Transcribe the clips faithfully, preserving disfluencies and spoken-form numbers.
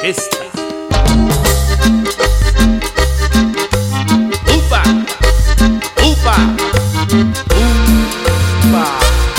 esta. Upa, upa, upa.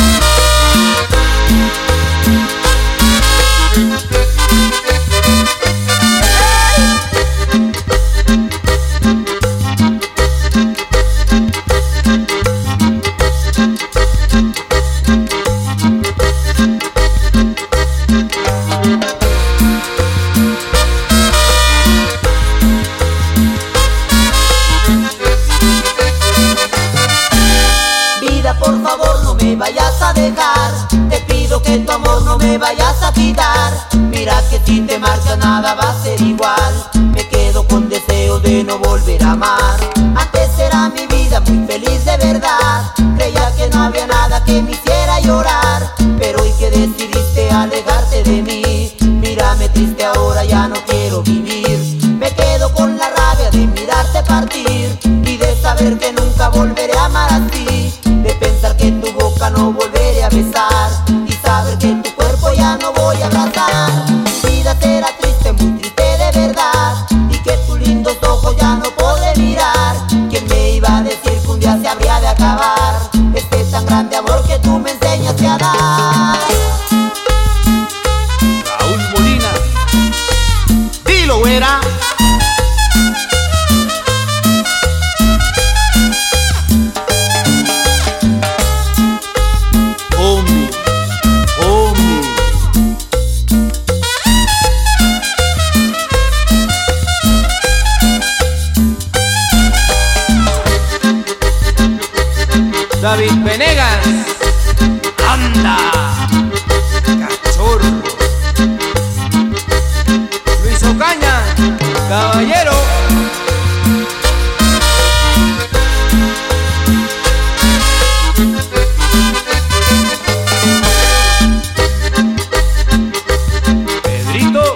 Por favor no me vayas a dejar, te pido que tu amor no me vayas a quitar. Mira que si te marchas nada va a ser igual, me quedo con deseo de no volver a amar. Antes era mi vida muy feliz de verdad, creía que no había nada que me hiciera llorar. Pero hoy que decidiste alejarte de mí, mírame triste ahora, ya no quiero vivir. Me quedo con la rabia de mirarte partir y de saber que nunca volveré a amar así, de pensar que en tu boca no volveré a besar y saber que en tu cuerpo ya no voy a abrazar. Mi vida será triste, muy triste de verdad, y que tus lindos ojos ya no podré mirar. ¿Quién me iba a decir que un día se habría de acabar este tan grande amor que tú me enseñaste a dar? Raúl Molina, Dilo, güera. homie, homie. David Venegas, Anda, cachorro. Luis Ocaña, caballero. Pedrito,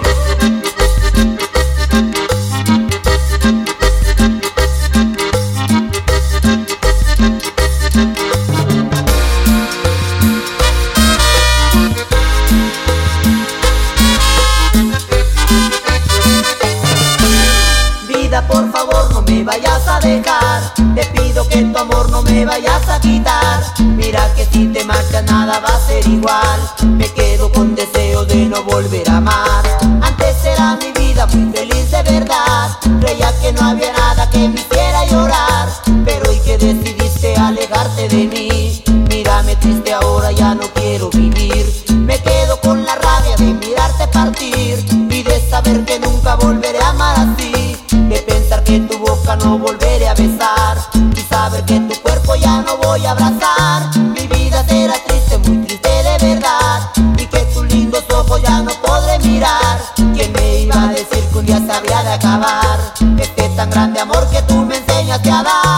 Vida, por favor no me vayas a dejar, te pido que tu amor no me vayas a quitar. Mira que si te marchas nada va a ser igual, me quedo con deseo de no volver a amar. Antes era mi vida muy feliz de verdad, creía que no había nada que me hiciera llorar. Pero hoy que decidiste alejarte de mí, mírame triste ahora, ya no quiero vivir. Me quedo con la rabia de mirarte partir y de saber que nunca volveré a amar así, de pensar que en tu boca no volveré a besar y saber que en tu cuerpo ya no voy a abrazar. Mi vida será triste, muy triste de verdad, y que tus lindos ojos ya no podré mirar. ¿Quién me iba a decir que un día se habría de acabar este tan grande amor que tú me enseñaste a dar?